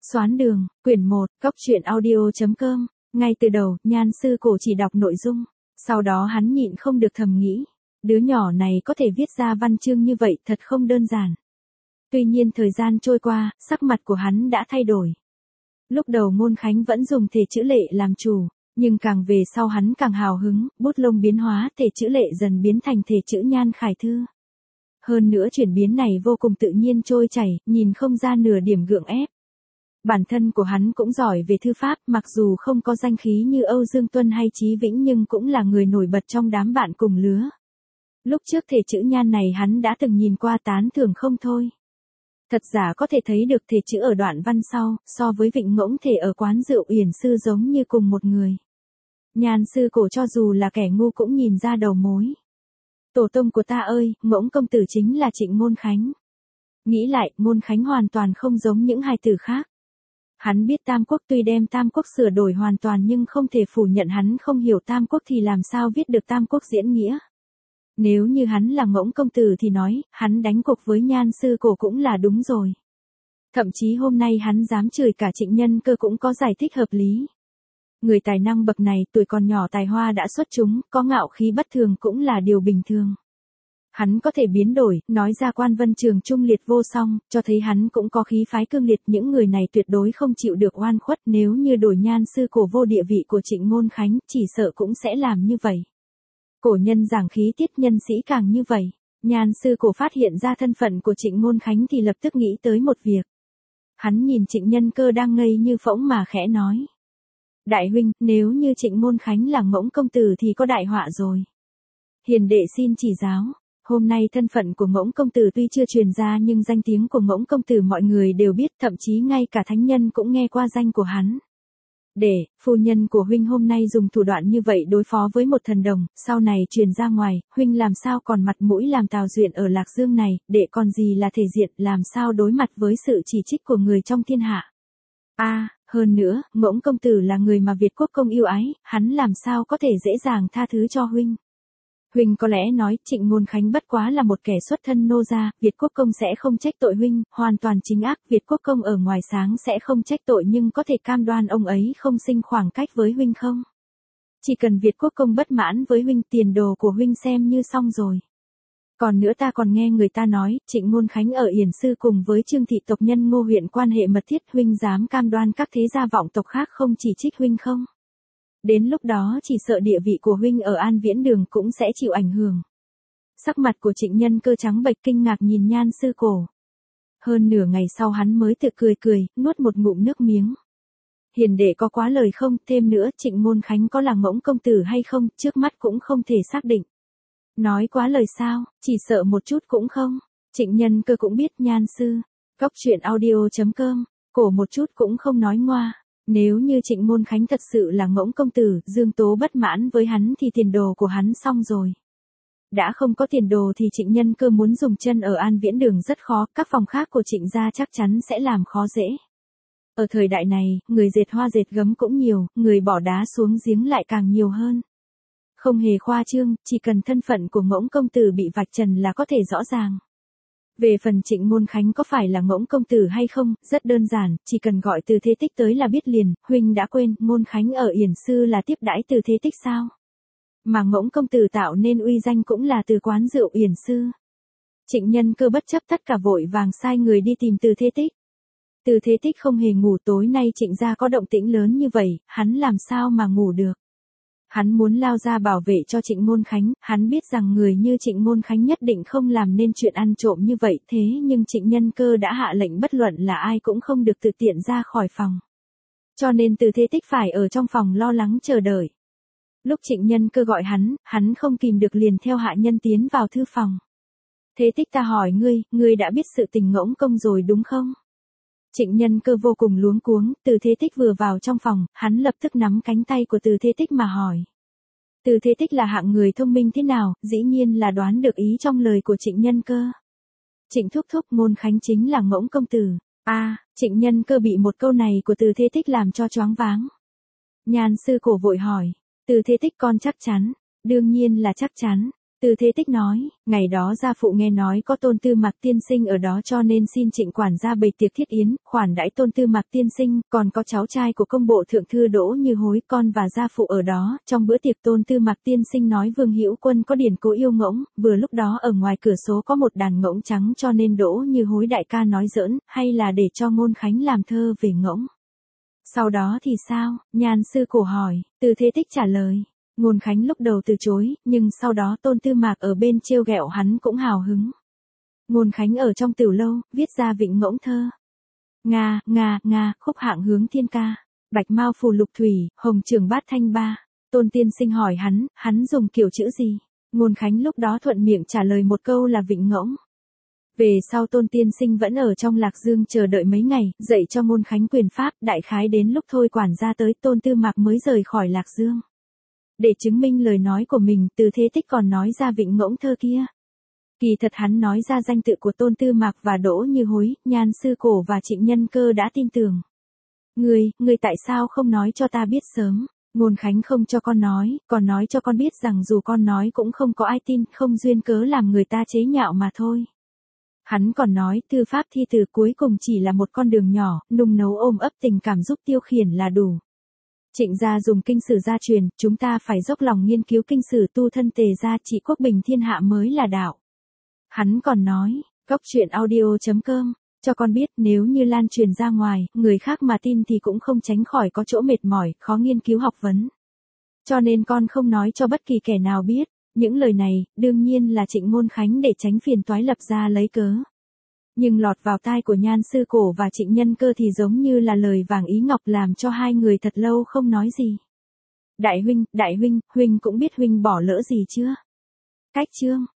Xoán đường, quyển 1, Cóc truyện audio.com. Ngay từ đầu, Nhan sư cổ chỉ đọc nội dung. Sau đó hắn nhịn không được thầm nghĩ. Đứa nhỏ này có thể viết ra văn chương như vậy thật không đơn giản. Tuy nhiên thời gian trôi qua, sắc mặt của hắn đã thay đổi. Lúc đầu Ngôn Khánh vẫn dùng thể chữ lệ làm chủ, nhưng càng về sau hắn càng hào hứng, bút lông biến hóa, thể chữ lệ dần biến thành thể chữ Nhan Khải Thư. Hơn nữa chuyển biến này vô cùng tự nhiên trôi chảy, nhìn không ra nửa điểm gượng ép. Bản thân của hắn cũng giỏi về thư pháp, mặc dù không có danh khí như Âu Dương Tuân hay Chí Vĩnh nhưng cũng là người nổi bật trong đám bạn cùng lứa. Lúc trước thể chữ Nhan này hắn đã từng nhìn qua tán thưởng không thôi. Thật giả có thể thấy được thể chữ ở đoạn văn sau, so với Vịnh Ngỗng thể ở quán rượu Uyển Sư giống như cùng một người. Nhan sư cổ cho dù là kẻ ngu cũng nhìn ra đầu mối. Tổ tông của ta ơi, Ngỗng công tử chính là Trịnh Ngôn Khánh. Nghĩ lại, Ngôn Khánh hoàn toàn không giống những hài tử khác. Hắn biết Tam Quốc tuy đem Tam Quốc sửa đổi hoàn toàn nhưng không thể phủ nhận hắn không hiểu Tam Quốc thì làm sao viết được Tam Quốc diễn nghĩa. Nếu như hắn là Ngỗng công tử thì nói, hắn đánh cuộc với Nhan sư cổ cũng là đúng rồi. Thậm chí hôm nay hắn dám chửi cả Trịnh Nhân Cơ cũng có giải thích hợp lý. Người tài năng bậc này tuổi còn nhỏ tài hoa đã xuất chúng, có ngạo khí bất thường cũng là điều bình thường. Hắn có thể biến đổi, nói ra quan vân trường trung liệt vô song, cho thấy hắn cũng có khí phái cương liệt. Những người này tuyệt đối không chịu được oan khuất, nếu như đổi Nhan sư cổ vô địa vị của Trịnh Ngôn Khánh, chỉ sợ cũng sẽ làm như vậy. Cổ nhân giảng khí tiết, nhân sĩ càng như vậy. Nhan sư cổ phát hiện ra thân phận của Trịnh Ngôn Khánh thì lập tức nghĩ tới một việc. Hắn nhìn Trịnh Nhân Cơ đang ngây như phỗng mà khẽ nói. Đại huynh, nếu như Trịnh Ngôn Khánh là Ngỗng công tử thì có đại họa rồi. Hiền đệ xin chỉ giáo. Hôm nay thân phận của Ngỗng công tử tuy chưa truyền ra nhưng danh tiếng của Ngỗng công tử mọi người đều biết, thậm chí ngay cả thánh nhân cũng nghe qua danh của hắn. Phu nhân của huynh hôm nay dùng thủ đoạn như vậy đối phó với một thần đồng, sau này truyền ra ngoài, huynh làm sao còn mặt mũi làm Tào Duyện ở Lạc Dương này, đệ còn gì là thể diện, làm sao đối mặt với sự chỉ trích của người trong thiên hạ. Hơn nữa, Ngỗng công tử là người mà Việt Quốc công yêu ái, hắn làm sao có thể dễ dàng tha thứ cho huynh. Huynh có lẽ nói Trịnh Ngôn Khánh bất quá là một kẻ xuất thân nô gia, Việt Quốc công sẽ không trách tội huynh, hoàn toàn chính ác, Việt Quốc công ở ngoài sáng sẽ không trách tội nhưng có thể cam đoan ông ấy không sinh khoảng cách với huynh không? Chỉ cần Việt Quốc công bất mãn với huynh, tiền đồ của huynh xem như xong rồi. Còn nữa ta còn nghe người ta nói, Trịnh Ngôn Khánh ở Yển Sư cùng với Trương thị tộc nhân Ngô huyện quan hệ mật thiết, huynh dám cam đoan các thế gia vọng tộc khác không chỉ trích huynh không? Đến lúc đó chỉ sợ địa vị của huynh ở An Viễn Đường cũng sẽ chịu ảnh hưởng. Sắc mặt của Trịnh Nhân Cơ trắng bệch kinh ngạc nhìn Nhan sư cổ. Hơn nửa ngày sau hắn mới tự cười, nuốt một ngụm nước miếng. Hiền đệ có quá lời không, thêm nữa Trịnh Ngôn Khánh có là Ngỗng công tử hay không, trước mắt cũng không thể xác định. Nói quá lời sao, chỉ sợ một chút cũng không. Trịnh Nhân Cơ cũng biết Nhan sư. Cóc truyện audio.com, cổ một chút cũng không nói ngoa. Nếu như Trịnh Ngôn Khánh thật sự là Ngỗng công tử, Dương Tố bất mãn với hắn thì tiền đồ của hắn xong rồi. Đã không có tiền đồ thì Trịnh Nhân Cơ muốn dùng chân ở An Viễn Đường rất khó, các phòng khác của Trịnh gia chắc chắn sẽ làm khó dễ. Ở thời đại này, người dệt hoa dệt gấm cũng nhiều, người bỏ đá xuống giếng lại càng nhiều hơn. Không hề khoa trương, chỉ cần thân phận của Ngỗng công tử bị vạch trần là có thể rõ ràng. Về phần Trịnh Ngôn Khánh có phải là Ngỗng công tử hay không, rất đơn giản, chỉ cần gọi Từ Thế Tích tới là biết liền. Huynh đã quên, Ngôn Khánh ở Yển Sư là tiếp đãi Từ Thế Tích sao? Mà Ngỗng công tử tạo nên uy danh cũng là từ quán rượu Yển Sư. Trịnh Nhân Cơ bất chấp tất cả vội vàng sai người đi tìm Từ Thế Tích. Từ Thế Tích không hề ngủ, tối nay Trịnh gia có động tĩnh lớn như vậy, hắn làm sao mà ngủ được? Hắn muốn lao ra bảo vệ cho Trịnh Ngôn Khánh, hắn biết rằng người như Trịnh Ngôn Khánh nhất định không làm nên chuyện ăn trộm như vậy, thế nhưng Trịnh Nhân Cơ đã hạ lệnh bất luận là ai cũng không được tự tiện ra khỏi phòng. Cho nên Từ Thế Tích phải ở trong phòng lo lắng chờ đợi. Lúc Trịnh Nhân Cơ gọi hắn không kìm được liền theo hạ nhân tiến vào thư phòng. Thế Tích ta hỏi ngươi đã biết sự tình Ngỗng công rồi đúng không? Trịnh Nhân Cơ vô cùng luống cuống, Từ Thế Tích vừa vào trong phòng, hắn lập tức nắm cánh tay của Từ Thế Tích mà hỏi. Từ Thế Tích là hạng người thông minh thế nào, dĩ nhiên là đoán được ý trong lời của Trịnh Nhân Cơ. Trịnh thúc thúc, Ngôn Khánh chính là Ngỗng công tử. Trịnh Nhân Cơ bị một câu này của Từ Thế Tích làm cho choáng váng. Nhan sư cổ vội hỏi, Từ Thế Tích con chắc chắn, đương nhiên là chắc chắn. Từ Thế Tích nói, ngày đó gia phụ nghe nói có Tôn Tư Mạc tiên sinh ở đó cho nên xin Trịnh quản gia bày tiệc thiết yến, khoản đãi Tôn Tư Mạc tiên sinh, còn có cháu trai của công bộ thượng thư Đỗ Như Hối, con và gia phụ ở đó. Trong bữa tiệc Tôn Tư Mạc tiên sinh nói Vương Hữu Quân có điển cố yêu ngỗng, vừa lúc đó ở ngoài cửa sổ có một đàn ngỗng trắng cho nên Đỗ Như Hối đại ca nói giỡn, hay là để cho Ngôn Khánh làm thơ về ngỗng. Sau đó thì sao? Nhan sư cổ hỏi. Từ Thế Tích trả lời. Ngôn Khánh lúc đầu từ chối, nhưng sau đó Tôn Tư Mạc ở bên trêu ghẹo hắn cũng hào hứng. Ngôn Khánh ở trong tiểu lâu, viết ra vịnh ngỗng thơ. Nga, Nga, Nga, khúc hạng hướng thiên ca. Bạch mao phù lục thủy, hồng trường bát thanh ba. Tôn tiên sinh hỏi hắn dùng kiểu chữ gì? Ngôn Khánh lúc đó thuận miệng trả lời một câu là vịnh ngỗng. Về sau Tôn tiên sinh vẫn ở trong Lạc Dương chờ đợi mấy ngày, dạy cho Ngôn Khánh quyền pháp, đại khái đến lúc thôi quản gia tới Tôn Tư Mạc mới rời khỏi Lạc Dương. Để chứng minh lời nói của mình, Từ Thế Tích còn nói ra vịnh ngỗng thơ kia. Kỳ thật hắn nói ra danh tự của Tôn Tư Mạc và Đỗ Như Hối, Nhan sư cổ và Trịnh Nhân Cơ đã tin tưởng. Ngươi tại sao không nói cho ta biết sớm? Ngôn Khánh không cho con nói, còn nói cho con biết rằng dù con nói cũng không có ai tin, không duyên cớ làm người ta chế nhạo mà thôi. Hắn còn nói, thư pháp thi từ cuối cùng chỉ là một con đường nhỏ, nung nấu ôm ấp tình cảm giúp tiêu khiển là đủ. Trịnh gia dùng kinh sử gia truyền, chúng ta phải dốc lòng nghiên cứu kinh sử tu thân tề gia, trị quốc bình thiên hạ mới là đạo. Hắn còn nói, goctruyện.audio.com, cho con biết nếu như lan truyền ra ngoài, người khác mà tin thì cũng không tránh khỏi có chỗ mệt mỏi, khó nghiên cứu học vấn. Cho nên con không nói cho bất kỳ kẻ nào biết. Những lời này, đương nhiên là Trịnh Ngôn Khánh để tránh phiền toái lập ra lấy cớ. Nhưng lọt vào tai của Nhan sư cổ và Trịnh Nhân Cơ thì giống như là lời vàng ý ngọc làm cho hai người thật lâu không nói gì. Đại huynh, huynh cũng biết huynh bỏ lỡ gì chưa? Cách chương